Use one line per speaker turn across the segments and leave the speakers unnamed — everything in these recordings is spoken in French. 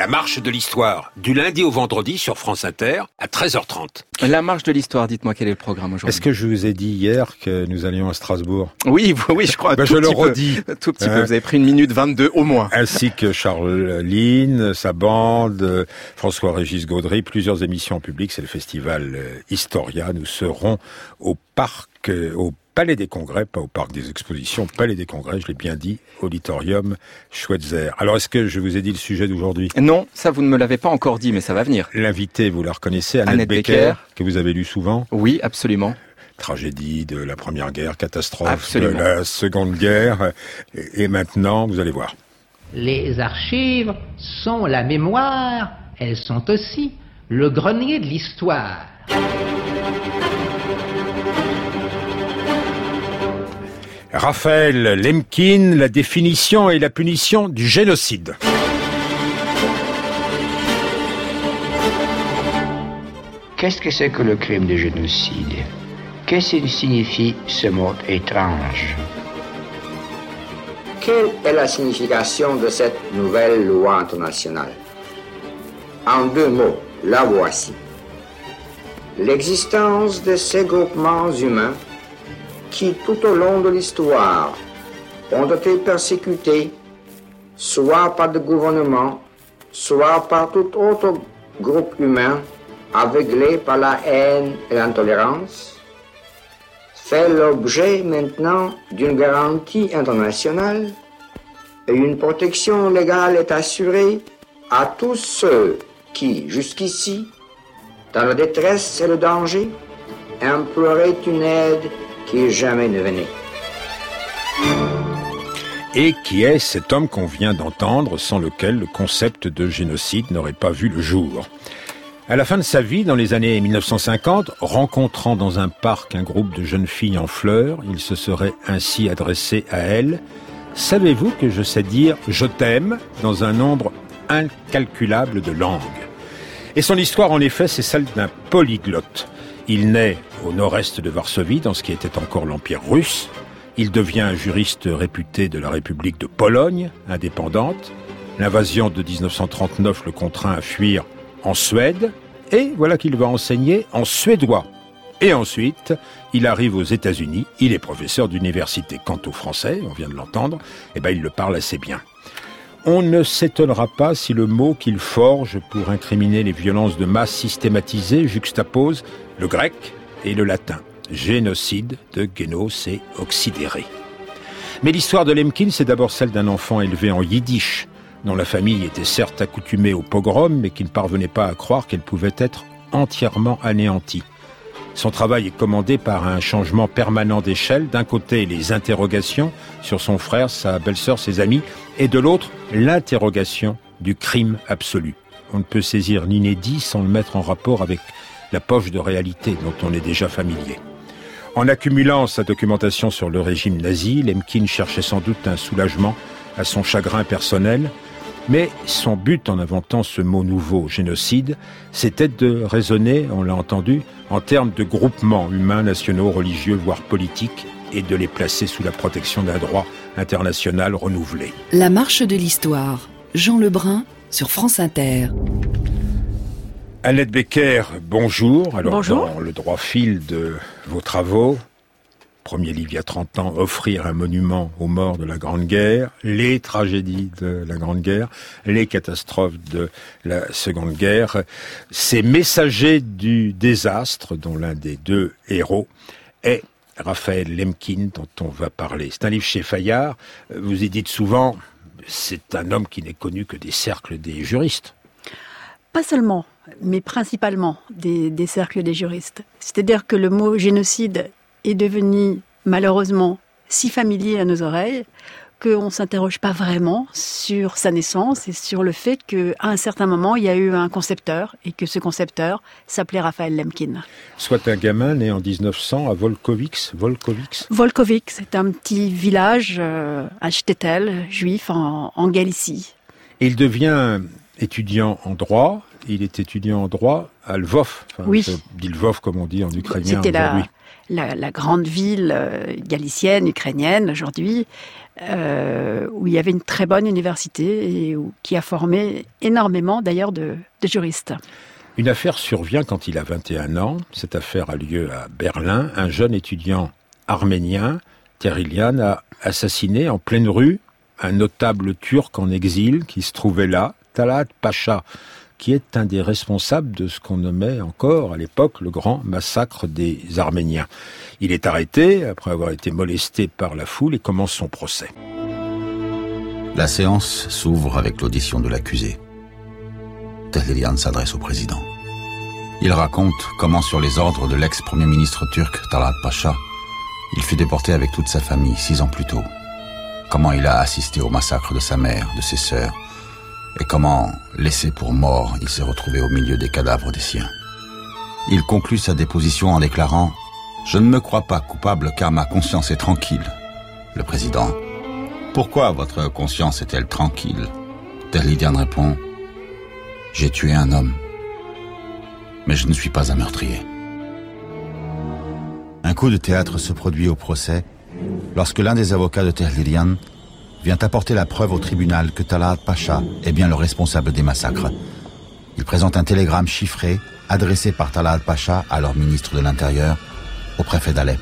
marche de l'histoire, du lundi au vendredi sur France Inter à 13h30.
La marche de l'histoire, dites-moi quel est le programme aujourd'hui.
Est-ce que je vous ai dit hier que nous allions à Strasbourg ?
Oui, je crois.
Je le redis.
Tout petit peu. Vous avez pris 1 minute 22 au moins.
Ainsi que Charles Line, sa bande, François-Régis Gaudry, plusieurs émissions publiques. C'est le festival Historia. Nous serons au Palais des Congrès, pas au Parc des Expositions, Palais des Congrès, je l'ai bien dit, Auditorium Schweitzer. Alors, est-ce que je vous ai dit le sujet d'aujourd'hui ?
Non, ça vous ne me l'avez pas encore dit, mais ça va venir.
L'invité, vous la reconnaissez, Annette Becker, que vous avez lu souvent ?
Oui, absolument.
Tragédie de la Première Guerre, catastrophe
Absolument.
de la Seconde Guerre, et maintenant, vous allez voir.
Les archives sont la mémoire, elles sont aussi le grenier de l'histoire.
Raphaël Lemkin, la définition et la punition du génocide.
Qu'est-ce que c'est que le crime de génocide ? Qu'est-ce que signifie ce mot étrange ? Quelle est la signification de cette nouvelle loi internationale ? En 2 mots, la voici. L'existence de ces groupements humains qui, tout au long de l'histoire, ont été persécutés, soit par des gouvernements, soit par tout autre groupe humain, aveuglé par la haine et l'intolérance, fait l'objet maintenant d'une garantie internationale et une protection légale est assurée à tous ceux qui, jusqu'ici, dans la détresse et le danger, imploraient une aide qui jamais ne venait.
Et qui est cet homme qu'on vient d'entendre, sans lequel le concept de génocide n'aurait pas vu le jour ? À la fin de sa vie, dans les années 1950, rencontrant dans un parc un groupe de jeunes filles en fleurs, il se serait ainsi adressé à elles. « Savez-vous que je sais dire « je t'aime » dans un nombre incalculable de langues ?» Et son histoire, en effet, c'est celle d'un polyglotte. Il naît au nord-est de Varsovie, dans ce qui était encore l'Empire russe. Il devient un juriste réputé de la République de Pologne, indépendante. L'invasion de 1939 le contraint à fuir en Suède, et voilà qu'il va enseigner en suédois. Et ensuite, il arrive aux États-Unis, il est professeur d'université. Quant au français, on vient de l'entendre, il le parle assez bien. On ne s'étonnera pas si le mot qu'il forge pour incriminer les violences de masse systématisées juxtapose le grec et le latin. Génocide de génos, c'est oxydéré. Mais l'histoire de Lemkin, c'est d'abord celle d'un enfant élevé en yiddish, dont la famille était certes accoutumée au pogrom, mais qui ne parvenait pas à croire qu'elle pouvait être entièrement anéantie. Son travail est commandé par un changement permanent d'échelle. D'un côté, les interrogations sur son frère, sa belle-sœur, ses amis, et de l'autre, l'interrogation du crime absolu. On ne peut saisir l'inédit sans le mettre en rapport avec la poche de réalité dont on est déjà familier. En accumulant sa documentation sur le régime nazi, Lemkin cherchait sans doute un soulagement à son chagrin personnel, mais son but en inventant ce mot nouveau, génocide, c'était de raisonner, on l'a entendu, en termes de groupements humains, nationaux, religieux, voire politiques, et de les placer sous la protection d'un droit international renouvelé.
La marche de l'histoire, Jean Lebrun sur France Inter.
Annette Becker, bonjour. Alors,
bonjour.
Dans le droit fil de vos travaux, premier livre il y a 30 ans, Offrir un monument aux morts de la Grande Guerre, les tragédies de la Grande Guerre, les catastrophes de la Seconde Guerre, ces messagers du désastre, dont l'un des 2 héros est Raphaël Lemkin, dont on va parler. C'est un livre chez Fayard. Vous y dites souvent, c'est un homme qui n'est connu que des cercles des juristes.
Pas seulement, mais principalement des cercles des juristes. C'est-à-dire que le mot génocide est devenu malheureusement si familier à nos oreilles qu'on ne s'interroge pas vraiment sur sa naissance et sur le fait qu'à un certain moment, il y a eu un concepteur et que ce concepteur s'appelait Raphaël Lemkin.
Soit un gamin né en 1900 à Volkovic.
Volkovic, c'est un petit village à shtetl, juif, en Galicie.
Et il devient étudiant en droit, il est étudiant en droit à Lvov.
Oui.
Je dis Lvov comme on dit en ukrainien
C'était
aujourd'hui.
la grande ville galicienne, ukrainienne aujourd'hui, où il y avait une très bonne université et qui a formé énormément d'ailleurs de juristes.
Une affaire survient quand il a 21 ans. Cette affaire a lieu à Berlin. Un jeune étudiant arménien, Terilian, a assassiné en pleine rue un notable turc en exil qui se trouvait là, Talat Pacha, qui est un des responsables de ce qu'on nommait encore à l'époque le grand massacre des Arméniens. Il est arrêté après avoir été molesté par la foule et commence son procès.
La séance s'ouvre avec l'audition de l'accusé. Terilian s'adresse au président. Il raconte comment, sur les ordres de l'ex-premier ministre turc Talat Pacha, il fut déporté avec toute sa famille 6 ans plus tôt. Comment il a assisté au massacre de sa mère, de ses sœurs, et comment, laissé pour mort, il s'est retrouvé au milieu des cadavres des siens. Il conclut sa déposition en déclarant « Je ne me crois pas coupable car ma conscience est tranquille. » Le président « Pourquoi votre conscience est-elle tranquille ?» Terilian répond « J'ai tué un homme, mais je ne suis pas un meurtrier. » Un coup de théâtre se produit au procès lorsque l'un des avocats de Terilian vient apporter la preuve au tribunal que Talat Pacha est bien le responsable des massacres. Il présente un télégramme chiffré adressé par Talat Pacha, alors ministre de l'Intérieur, au préfet d'Alep.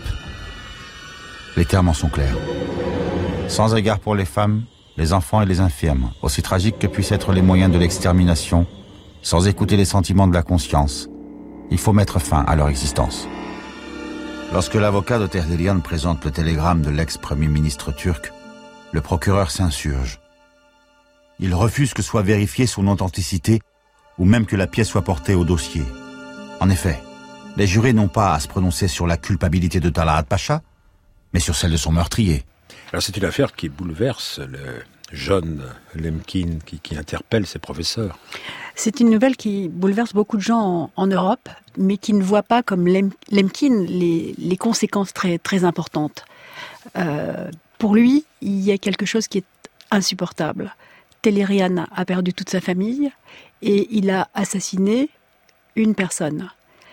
Les termes en sont clairs. Sans égard pour les femmes, les enfants et les infirmes, aussi tragiques que puissent être les moyens de l'extermination, sans écouter les sentiments de la conscience, il faut mettre fin à leur existence. Lorsque l'avocat de Terilian présente le télégramme de l'ex-premier ministre turc, le procureur s'insurge. Il refuse que soit vérifiée son authenticité ou même que la pièce soit portée au dossier. En effet, les jurés n'ont pas à se prononcer sur la culpabilité de Talat Pacha, mais sur celle de son meurtrier.
Alors c'est une affaire qui bouleverse le jeune Lemkin, qui interpelle ses professeurs.
C'est une nouvelle qui bouleverse beaucoup de gens en Europe, mais qui ne voient pas comme Lemkin les conséquences très, très importantes. Pour lui, il y a quelque chose qui est insupportable. Terilian a perdu toute sa famille et il a assassiné une personne.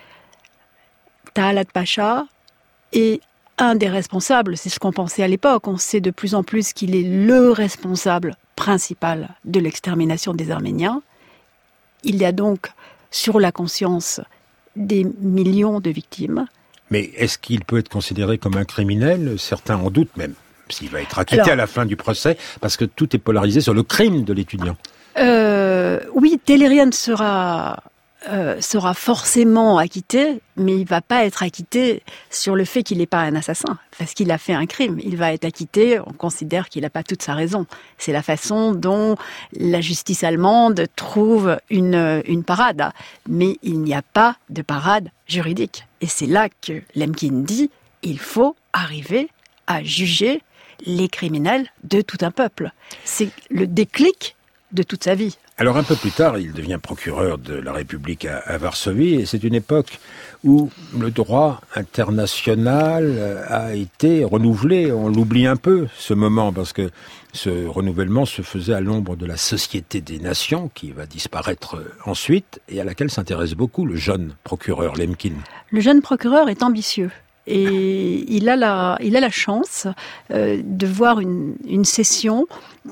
Talat Pacha est un des responsables, c'est ce qu'on pensait à l'époque. On sait de plus en plus qu'il est le responsable principal de l'extermination des Arméniens. Il y a donc sur la conscience des millions de victimes.
Mais est-ce qu'il peut être considéré comme un criminel ? Certains en doutent même, s'il va être acquitté à la fin du procès, parce que tout est polarisé sur le crime de l'étudiant.
Oui, Terilian sera forcément acquitté, mais il ne va pas être acquitté sur le fait qu'il n'est pas un assassin, parce qu'il a fait un crime. Il va être acquitté, on considère qu'il n'a pas toute sa raison. C'est la façon dont la justice allemande trouve une parade. Mais il n'y a pas de parade juridique. Et c'est là que Lemkin dit, il faut arriver à juger les criminels de tout un peuple. C'est le déclic de toute sa vie.
Alors un peu plus tard, il devient procureur de la République à Varsovie, et c'est une époque où le droit international a été renouvelé. On l'oublie un peu, ce moment, parce que ce renouvellement se faisait à l'ombre de la Société des Nations, qui va disparaître ensuite, et à laquelle s'intéresse beaucoup le jeune procureur Lemkin. Le
jeune procureur est ambitieux. Et il a la chance de voir une session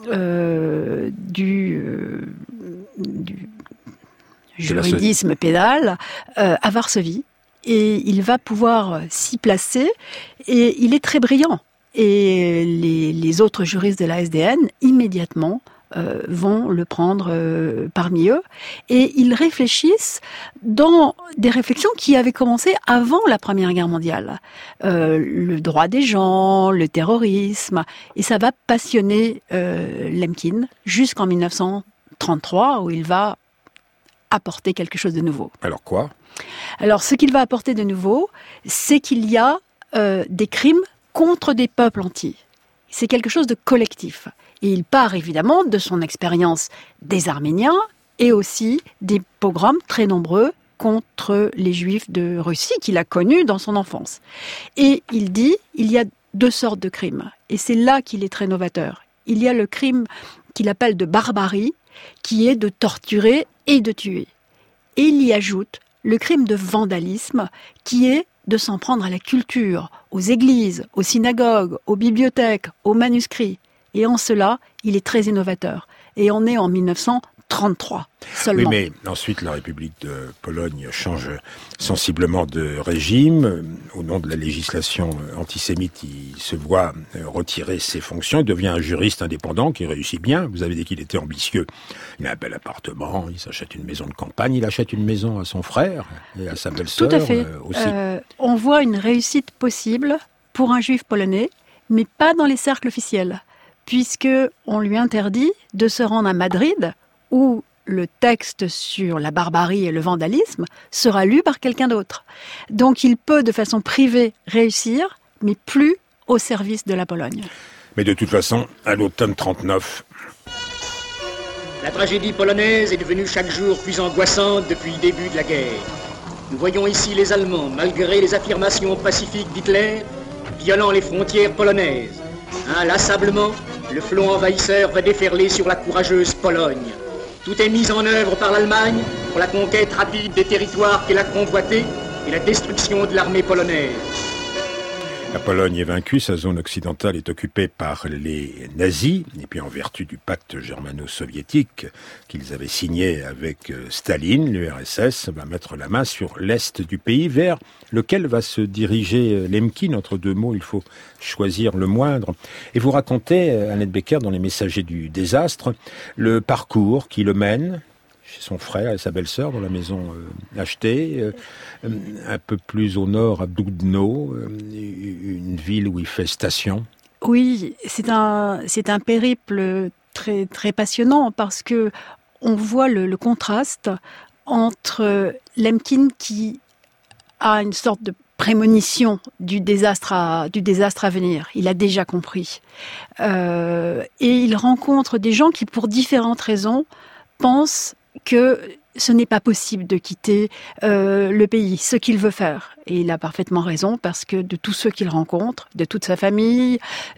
du juridisme pénal à Varsovie. Et il va pouvoir s'y placer. Et il est très brillant. Et les autres juristes de la SDN, immédiatement, vont le prendre parmi eux. Et ils réfléchissent dans des réflexions qui avaient commencé avant la Première Guerre mondiale. Le droit des gens, le terrorisme. Et ça va passionner Lemkin jusqu'en 1933, où il va apporter quelque chose de nouveau.
Alors quoi ?
Alors ce qu'il va apporter de nouveau, c'est qu'il y a des crimes contre des peuples entiers. C'est quelque chose de collectif. Et il part évidemment de son expérience des Arméniens et aussi des pogroms très nombreux contre les Juifs de Russie qu'il a connus dans son enfance. Et il dit, il y a 2 sortes de crimes. Et c'est là qu'il est très novateur. Il y a le crime qu'il appelle de barbarie, qui est de torturer et de tuer. Et il y ajoute le crime de vandalisme qui est de s'en prendre à la culture, aux églises, aux synagogues, aux bibliothèques, aux manuscrits. Et en cela, il est très innovateur. Et on est en 1933 seulement.
Oui, mais ensuite, la République de Pologne change sensiblement de régime. Au nom de la législation antisémite, il se voit retirer ses fonctions. Il devient un juriste indépendant qui réussit bien. Vous avez dit qu'il était ambitieux. Il a un bel appartement, il s'achète une maison de campagne, il achète une maison à son frère et à sa belle-sœur
Tout à fait.
aussi.
On voit une réussite possible pour un juif polonais, mais pas dans les cercles officiels, puisque on lui interdit de se rendre à Madrid, où le texte sur la barbarie et le vandalisme sera lu par quelqu'un d'autre. Donc il peut de façon privée réussir, mais plus au service de la Pologne.
Mais de toute façon, à l'automne 39...
La tragédie polonaise est devenue chaque jour plus angoissante depuis le début de la guerre. Nous voyons ici les Allemands, malgré les affirmations pacifiques d'Hitler, violant les frontières polonaises. Inlassablement, le flot envahisseur va déferler sur la courageuse Pologne. Tout est mis en œuvre par l'Allemagne pour la conquête rapide des territoires qu'elle a convoités et la destruction de l'armée polonaise.
La Pologne est vaincue, sa zone occidentale est occupée par les nazis, et puis en vertu du pacte germano-soviétique qu'ils avaient signé avec Staline, l'URSS va mettre la main sur l'est du pays, vers lequel va se diriger Lemkin. Entre deux mots, il faut choisir le moindre. Et vous racontez, Annette Becker, dans Les Messagers du désastre, le parcours qui le mène chez son frère et sa belle-sœur dans la maison achetée, un peu plus au nord à Dubno, une ville où il fait station.
Oui, c'est un périple très, très passionnant parce que on voit le contraste entre Lemkin qui a une sorte de prémonition du désastre à venir. Il a déjà compris. Et il rencontre des gens qui, pour différentes raisons, pensent que ce n'est pas possible de quitter le pays, ce qu'il veut faire. Et il a parfaitement raison, parce que de tous ceux qu'il rencontre, de toute sa famille,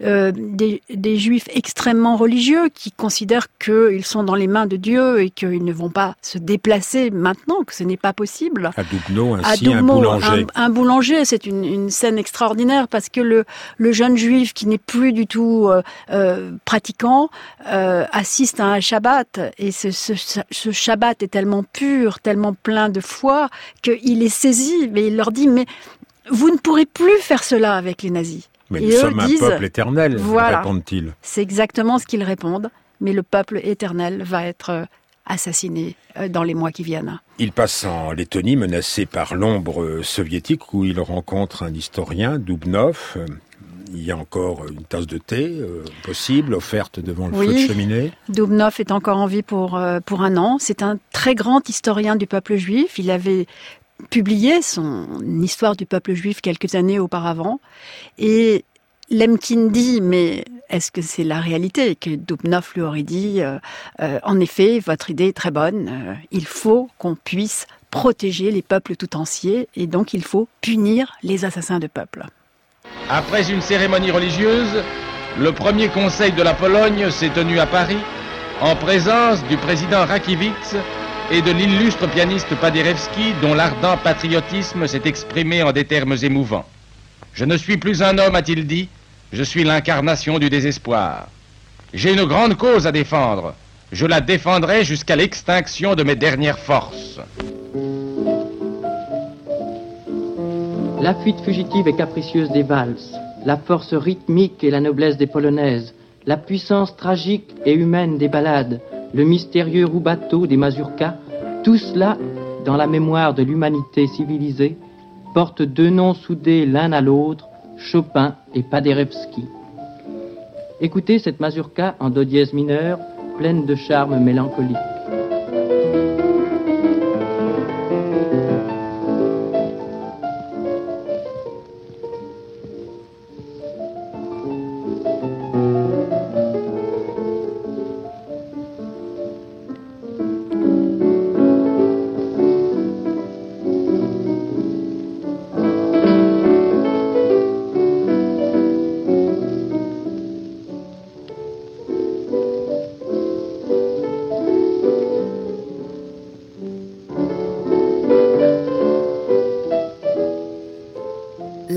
des juifs extrêmement religieux qui considèrent qu'ils sont dans les mains de Dieu et qu'ils ne vont pas se déplacer maintenant, que ce n'est pas possible.
À Dubno, ainsi, un boulanger.
Un boulanger, c'est une scène extraordinaire, parce que le jeune juif qui n'est plus du tout pratiquant assiste à un Shabbat, et ce Shabbat est tellement pur, tellement plein de foi, qu'il est saisi, mais il leur dit, mais vous ne pourrez plus faire cela avec les nazis.
Mais nous sommes un peuple éternel,
voilà,
répondent-ils.
C'est exactement ce qu'ils répondent, mais le peuple éternel va être assassiné dans les mois qui viennent.
Il passe en Lettonie, menacé par l'ombre soviétique, où il rencontre un historien, Dubnov. Il y a encore une tasse de thé possible, offerte devant le feu de cheminée.
Dubnov est encore en vie pour un an. C'est un très grand historien du peuple juif. Il avait publié son histoire du peuple juif quelques années auparavant. Et Lemkin dit, mais est-ce que c'est la réalité? Que Dubnov lui aurait dit, en effet, votre idée est très bonne. Il faut qu'on puisse protéger les peuples tout entiers, et donc il faut punir les assassins de peuples.
Après une cérémonie religieuse, le premier conseil de la Pologne s'est tenu à Paris, en présence du président Rakiewicz et de l'illustre pianiste Paderewski, dont l'ardent patriotisme s'est exprimé en des termes émouvants. Je ne suis plus un homme, a-t-il dit, je suis l'incarnation du désespoir. J'ai une grande cause à défendre, je la défendrai jusqu'à l'extinction de mes dernières forces.
La fuite fugitive et capricieuse des valses, la force rythmique et la noblesse des polonaises, la puissance tragique et humaine des ballades, le mystérieux rubato des mazurkas, tout cela, dans la mémoire de l'humanité civilisée, porte deux noms soudés l'un à l'autre, Chopin et Paderewski. Écoutez cette mazurka en do dièse mineur, pleine de charme mélancolique.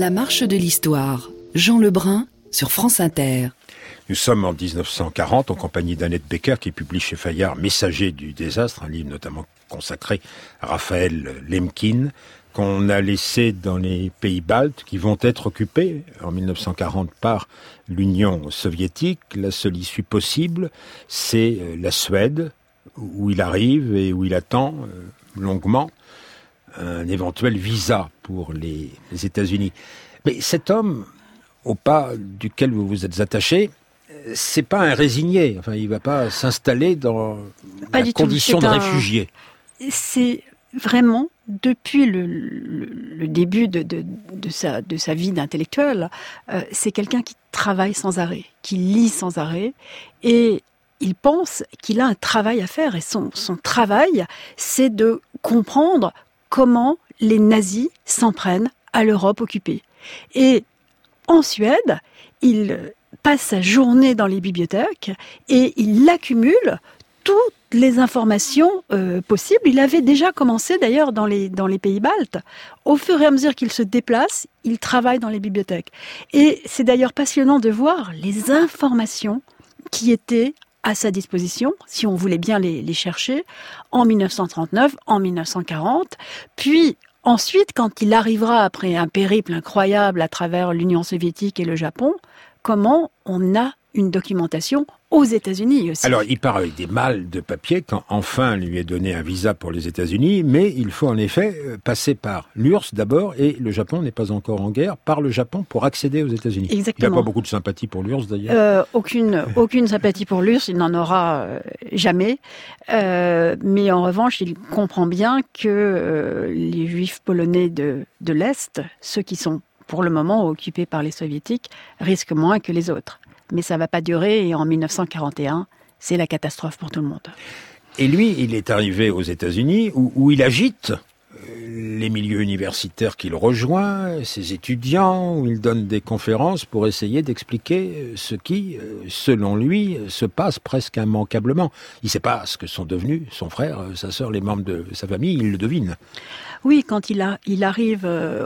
la marche de l'histoire. Jean Lebrun sur France Inter.
Nous sommes en 1940 en compagnie d'Annette Becker qui publie chez Fayard Messager du désastre, un livre notamment consacré à Raphaël Lemkin, qu'on a laissé dans les pays baltes qui vont être occupés en 1940 par l'Union soviétique. La seule issue possible, c'est la Suède, où il arrive et où il attend longuement un éventuel visa pour les États-Unis. Mais cet homme, au pas duquel vous vous êtes attaché, c'est pas un résigné. Enfin, il va pas s'installer dans la condition de réfugié.
C'est vraiment, depuis le début de sa vie d'intellectuel, c'est quelqu'un qui travaille sans arrêt, qui lit sans arrêt, et il pense qu'il a un travail à faire. Et son travail, c'est de comprendre comment les nazis s'en prennent à l'Europe occupée. Et en Suède, il passe sa journée dans les bibliothèques et il accumule toutes les informations possibles. Il avait déjà commencé d'ailleurs dans les pays baltes. Au fur et à mesure qu'il se déplace, il travaille dans les bibliothèques. Et c'est d'ailleurs passionnant de voir les informations qui étaient à sa disposition, si on voulait bien les chercher, en 1939, en 1940, puis ensuite, quand il arrivera après un périple incroyable à travers l'Union soviétique et le Japon, comment on a une documentation aux États-Unis aussi.
Alors, il part avec des malles de papier quand enfin lui est donné un visa pour les États-Unis, mais il faut en effet passer par l'URSS d'abord, et le Japon n'est pas encore en guerre, par le Japon pour accéder aux États-Unis.
Exactement.
Il n'a pas beaucoup de sympathie pour l'URSS d'ailleurs.
Aucune sympathie pour l'URSS, il n'en aura jamais. Mais en revanche, il comprend bien que les Juifs polonais de l'Est, ceux qui sont pour le moment occupés par les Soviétiques, risquent moins que les autres. Mais ça ne va pas durer, et en 1941, c'est la catastrophe pour tout le monde.
Et lui, il est arrivé aux États-Unis où il agite les milieux universitaires qu'il rejoint, ses étudiants, où il donne des conférences pour essayer d'expliquer ce qui, selon lui, se passe presque immanquablement. Il ne sait pas ce que sont devenus son frère, sa sœur, les membres de sa famille, il le devine.
Oui, quand il arrive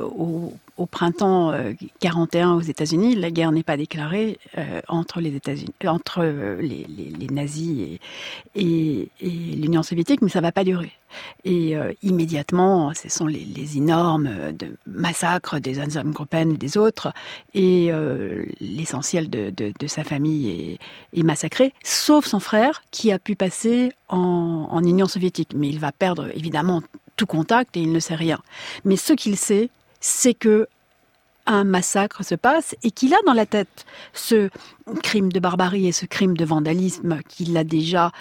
au printemps 41 aux États-Unis, la guerre n'est pas déclarée entre les États-Unis, entre les nazis et l'Union soviétique, mais ça va pas durer. Et immédiatement, ce sont les énormes massacres des Einsatzgruppen et des autres, et l'essentiel de sa famille est massacré, sauf son frère qui a pu passer en Union soviétique. Mais il va perdre évidemment tout contact et il ne sait rien. Mais ce qu'il sait, c'est que un massacre se passe et qu'il a dans la tête ce crime de barbarie et ce crime de vandalisme qu'il a déjà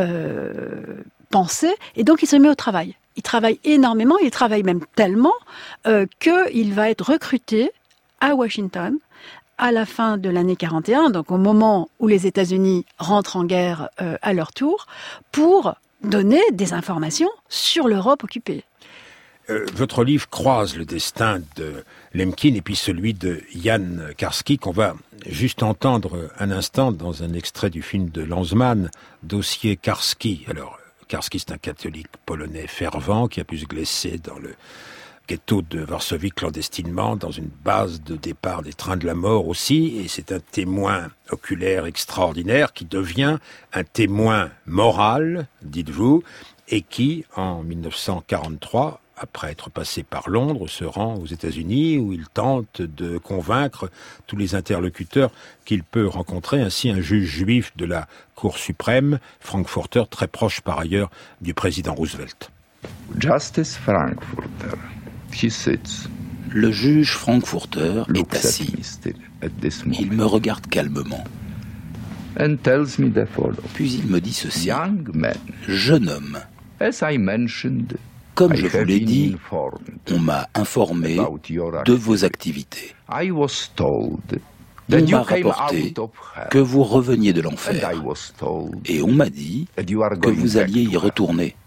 pensé, et donc il se met au travail. Il travaille énormément, il travaille même tellement qu'il va être recruté à Washington à la fin de l'année 41, donc au moment où les États-Unis rentrent en guerre à leur tour, pour donner des informations sur l'Europe occupée.
Votre livre croise le destin de Lemkin et puis celui de Jan Karski, qu'on va juste entendre un instant dans un extrait du film de Lanzmann, Dossier Karski. Alors, Karski, c'est un catholique polonais fervent qui a pu se glisser dans le ghetto de Varsovie clandestinement, dans une base de départ des trains de la mort aussi, et c'est un témoin oculaire extraordinaire qui devient un témoin moral, dites-vous, et qui, en 1943, après être passé par Londres, se rend aux États-Unis où il tente de convaincre tous les interlocuteurs qu'il peut rencontrer, ainsi un juge juif de la Cour suprême, Frankfurter, très proche par ailleurs du président Roosevelt.
Justice Frankfurter. He sits.
Le juge Frankfurter est assis. Il me regarde calmement.
And tells me the following.
Puis il me dit ceci.
Young man.
Jeune homme.
As I mentioned,
comme je vous l'ai dit, on m'a informé de vos activités.
I was told
on m'a rapporté que vous reveniez de l'enfer. Et on m'a dit que vous alliez y retourner.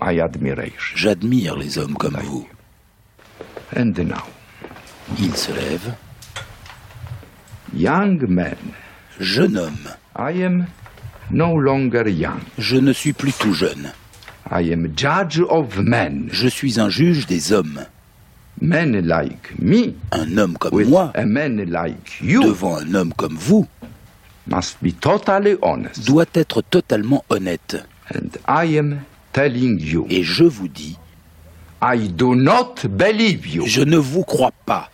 J'admire les hommes comme vous. Il se lève.
Young man.
Jeune homme.
I am no longer young.
Je ne suis plus tout jeune.
I am judge of men.
Je suis un juge des hommes.
Men like me,
un homme comme moi,
a man like you,
devant un homme comme vous,
must be totally honest.
Doit être totalement honnête.
And I am telling you.
Et je vous dis,
I do not believe you.
Je ne vous crois pas.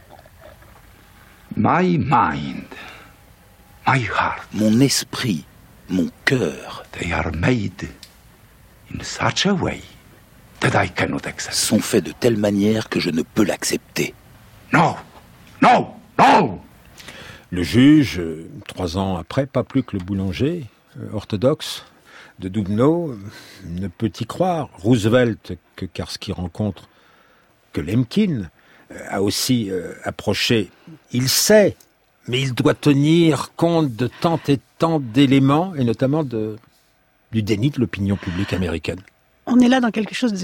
My mind, my heart,
mon esprit, mon cœur,
they are made in such a way that I cannot accept.
Sont faits de telle manière que je ne peux l'accepter.
No, no, no.
Le juge, 3 ans après, pas plus que le boulanger orthodoxe de Dubno, ne peut y croire. Roosevelt, que Karski rencontre, que Lemkin a aussi approché, il sait, mais il doit tenir compte de tant et tant d'éléments, et notamment du déni de l'opinion publique américaine.
On est là dans quelque chose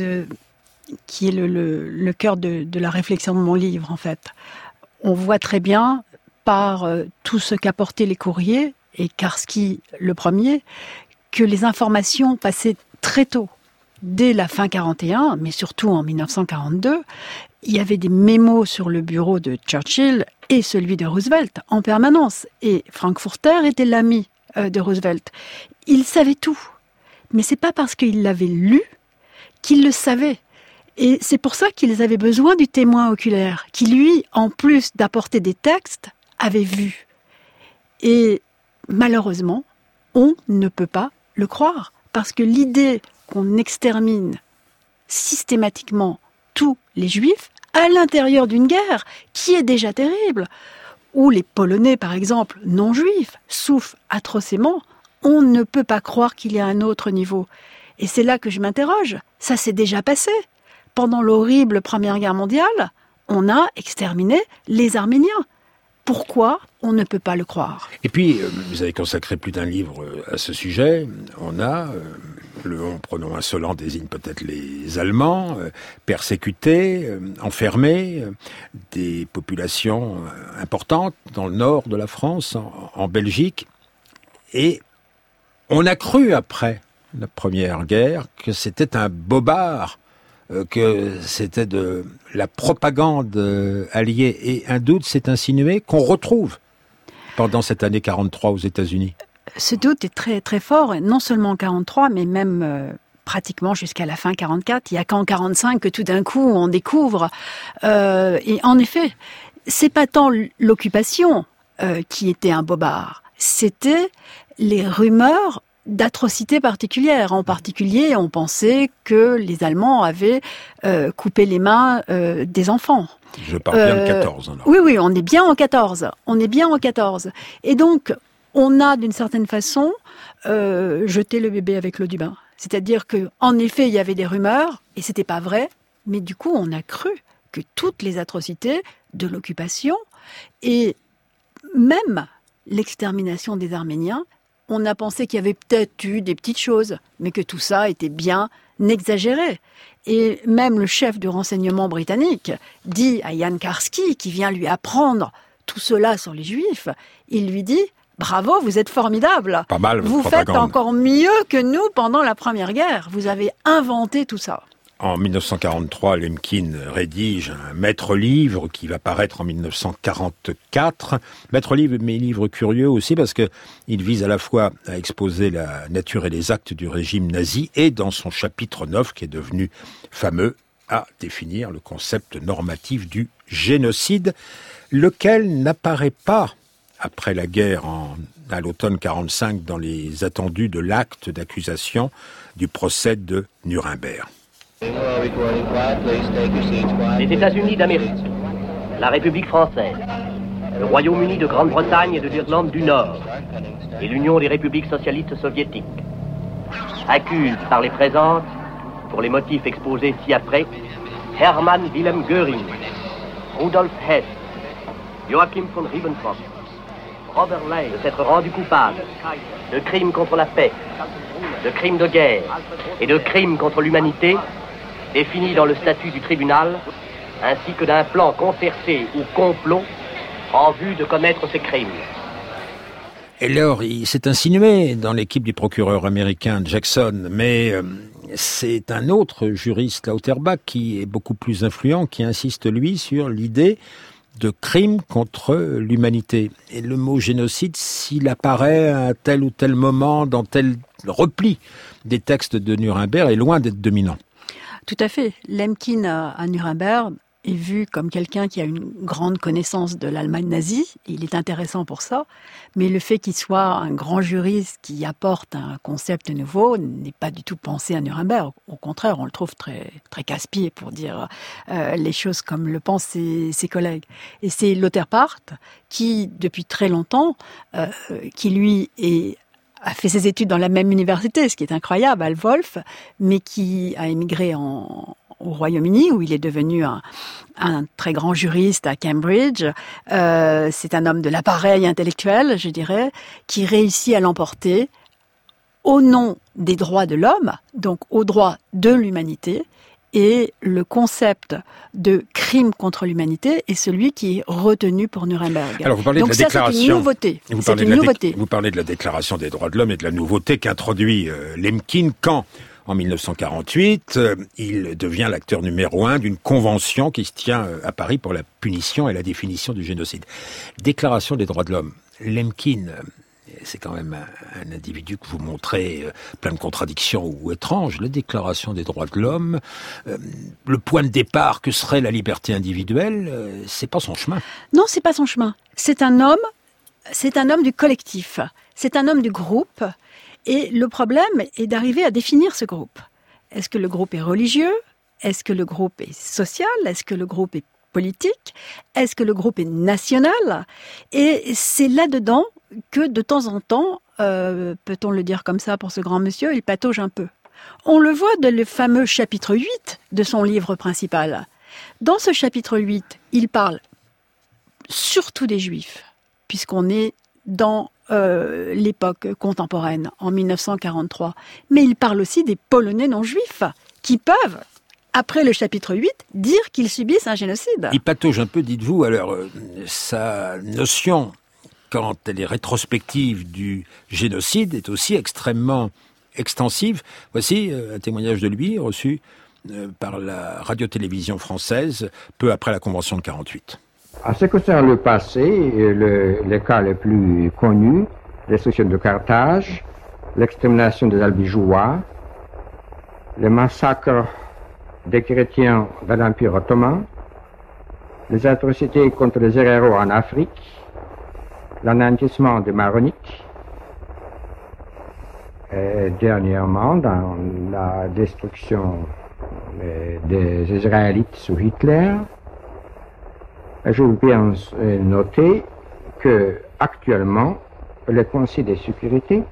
qui est le cœur de la réflexion de mon livre, en fait. On voit très bien, par tout ce qu'apportaient les courriers, et Karski le premier, que les informations passaient très tôt. Dès la fin 41, mais surtout en 1942, il y avait des mémos sur le bureau de Churchill et celui de Roosevelt en permanence. Et Frankfurter était l'ami de Roosevelt. Il savait tout. Mais c'est pas parce qu'il l'avait lu qu'il le savait. Et c'est pour ça qu'ils avaient besoin du témoin oculaire, qui lui, en plus d'apporter des textes, avait vu. Et malheureusement, on ne peut pas le croire. Parce que l'idée qu'on extermine systématiquement tous les Juifs à l'intérieur d'une guerre qui est déjà terrible, où les Polonais, par exemple, non-juifs, souffrent atrocement, on ne peut pas croire qu'il y a un autre niveau. Et c'est là que je m'interroge. Ça s'est déjà passé. Pendant l'horrible Première Guerre mondiale, on a exterminé les Arméniens. Pourquoi on ne peut pas le croire?
Et puis, vous avez consacré plus d'un livre à ce sujet. On a, le pronom insolent désigne peut-être les Allemands, persécutés, enfermés, des populations importantes dans le nord de la France, en Belgique. Et on a cru, après la Première Guerre, que c'était un bobard, que c'était de la propagande alliée. Et un doute s'est insinué qu'on retrouve pendant cette année 43 aux États-Unis.
Ce doute est très très fort, non seulement en 43, mais même pratiquement jusqu'à la fin 44. Il n'y a qu'en 45 que tout d'un coup on découvre. Et en effet, c'est pas tant l'occupation qui était un bobard, c'était les rumeurs d'atrocités particulières. En particulier, on pensait que les Allemands avaient coupé les mains des enfants.
Je parle bien de 14. Alors.
Oui, on est bien en 14. On est bien en 14. Et donc, on a d'une certaine façon jeté le bébé avec l'eau du bain. C'est-à-dire que, en effet, il y avait des rumeurs, et c'était pas vrai, mais du coup, on a cru que toutes les atrocités de l'occupation, et même l'extermination des Arméniens, on a pensé qu'il y avait peut-être eu des petites choses, mais que tout ça était bien exagéré. Et même le chef du renseignement britannique dit à Jan Karski, qui vient lui apprendre tout cela sur les Juifs, il lui dit « Bravo, vous êtes formidable.
Pas mal,
vous faites encore mieux que nous pendant la Première Guerre. Vous avez inventé tout ça. »
En 1943, Lemkin rédige un maître-livre qui va paraître en 1944. Maître-livre, mais livre curieux aussi parce que il vise à la fois à exposer la nature et les actes du régime nazi et dans son chapitre 9, qui est devenu fameux, à définir le concept normatif du génocide, lequel n'apparaît pas après la guerre à l'automne 45 dans les attendus de l'acte d'accusation du procès de Nuremberg.
Les États-Unis d'Amérique, la République française, le Royaume-Uni de Grande-Bretagne et de l'Irlande du Nord et l'Union des républiques socialistes soviétiques accusent par les présentes, pour les motifs exposés ci-après, Hermann Wilhelm Göring, Rudolf Hess, Joachim von Ribbentrop, Robert Ley de s'être rendus coupables de crimes contre la paix, de crimes de guerre et de crimes contre l'humanité définis dans le statut du tribunal, ainsi que d'un plan concerté ou complot en vue de commettre ces crimes.
Et alors, il s'est insinué dans l'équipe du procureur américain Jackson, mais c'est un autre juriste, Lauterbach, qui est beaucoup plus influent, qui insiste, lui, sur l'idée de crime contre l'humanité. Et le mot génocide, s'il apparaît à tel ou tel moment, dans tel repli des textes de Nuremberg, est loin d'être dominant.
Tout à fait. Lemkin à Nuremberg est vu comme quelqu'un qui a une grande connaissance de l'Allemagne nazie. Il est intéressant pour ça. Mais le fait qu'il soit un grand juriste qui apporte un concept nouveau n'est pas du tout pensé à Nuremberg. Au contraire, on le trouve très, très casse-pied pour dire les choses comme le pensent ses collègues. Et c'est Lauterbach qui, depuis très longtemps, qui lui a fait ses études dans la même université, ce qui est incroyable, à Wolf, mais qui a émigré au Royaume-Uni, où il est devenu un très grand juriste à Cambridge. C'est un homme de l'appareil intellectuel, je dirais, qui réussit à l'emporter au nom des droits de l'homme, donc aux droits de l'humanité. Et le concept de crime contre l'humanité est celui qui est retenu pour Nuremberg.
Alors vous parlez
donc
de la déclaration.
C'est une nouveauté.
Vous parlez de la déclaration des droits de l'homme et de la nouveauté qu'introduit Lemkin quand, en 1948, il devient l'acteur numéro 1 d'une convention qui se tient à Paris pour la punition et la définition du génocide. Déclaration des droits de l'homme. Lemkin, c'est quand même un individu que vous montrez plein de contradictions ou étranges. La déclaration des droits de l'homme, le point de départ que serait la liberté individuelle, c'est pas son chemin.
Non, c'est pas son chemin. C'est un homme du collectif. C'est un homme du groupe. Et le problème est d'arriver à définir ce groupe. Est-ce que le groupe est religieux ? Est-ce que le groupe est social ? Est-ce que le groupe est politique ? Est-ce que le groupe est national ? Et c'est là-dedans que de temps en temps, peut-on le dire comme ça pour ce grand monsieur, il patauge un peu. On le voit dans le fameux chapitre 8 de son livre principal. Dans ce chapitre 8, il parle surtout des Juifs, puisqu'on est dans l'époque contemporaine, en 1943. Mais il parle aussi des Polonais non-juifs, qui peuvent, après le chapitre 8, dire qu'ils subissent un génocide.
Il patauge un peu, dites-vous. Alors, sa notion, quand elle est rétrospective du génocide, est aussi extrêmement extensive. Voici un témoignage de lui, reçu par la radio-télévision française, peu après la Convention de 48.
En ce qui concerne le passé, les cas les plus connus, les destructions de Carthage, l'extermination des Albigeois, les massacres des chrétiens dans l'Empire ottoman, les atrocités contre les héros en Afrique, l'anéantissement des Maroniques, et dernièrement dans la destruction des Israélites sous Hitler. Je veux bien noter que actuellement le Conseil de sécurité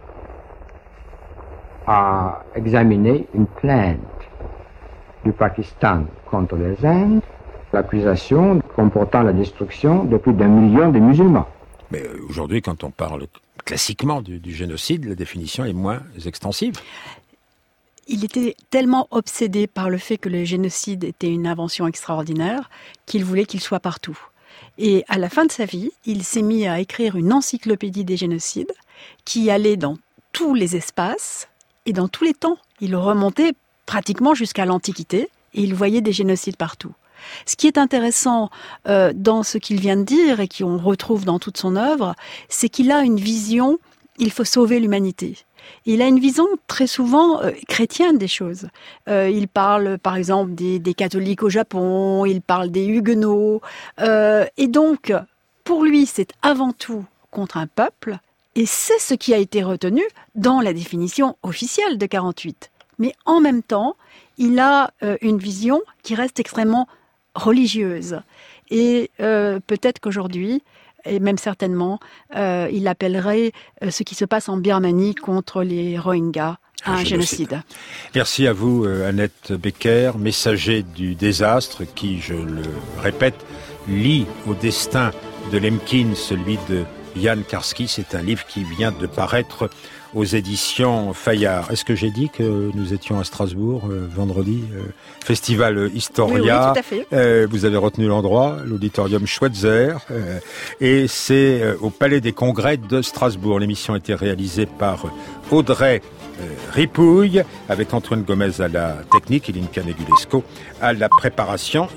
a examiné une plainte du Pakistan contre les Indes, l'accusation comportant la destruction de plus d'1 million de musulmans.
Mais aujourd'hui, quand on parle classiquement du génocide, la définition est moins extensive.
Il était tellement obsédé par le fait que le génocide était une invention extraordinaire qu'il voulait qu'il soit partout. Et à la fin de sa vie, il s'est mis à écrire une encyclopédie des génocides qui allait dans tous les espaces et dans tous les temps. Il remontait pratiquement jusqu'à l'Antiquité et il voyait des génocides partout. Ce qui est intéressant dans ce qu'il vient de dire et qu'on retrouve dans toute son œuvre, c'est qu'il a une vision, il faut sauver l'humanité. Il a une vision très souvent chrétienne des choses. Il parle par exemple des catholiques au Japon, il parle des huguenots. Et donc, pour lui, c'est avant tout contre un peuple. Et c'est ce qui a été retenu dans la définition officielle de 48. Mais en même temps, il a une vision qui reste extrêmement religieuse. Et peut-être qu'aujourd'hui, et même certainement, il appellerait ce qui se passe en Birmanie contre les Rohingyas à un génocide.
Merci à vous, Annette Becker, messager du désastre, qui, je le répète, lie au destin de Lemkin celui de Jan Karski. C'est un livre qui vient de paraître aux éditions Fayard. Est-ce que j'ai dit que nous étions à Strasbourg vendredi, Festival Historia?
Oui, tout à fait.
Vous avez retenu l'endroit, l'auditorium Schweitzer, et c'est au Palais des Congrès de Strasbourg. L'émission a été réalisée par Audrey Ripouille, avec Antoine Gomez à la technique et Linka Negulesco à la préparation.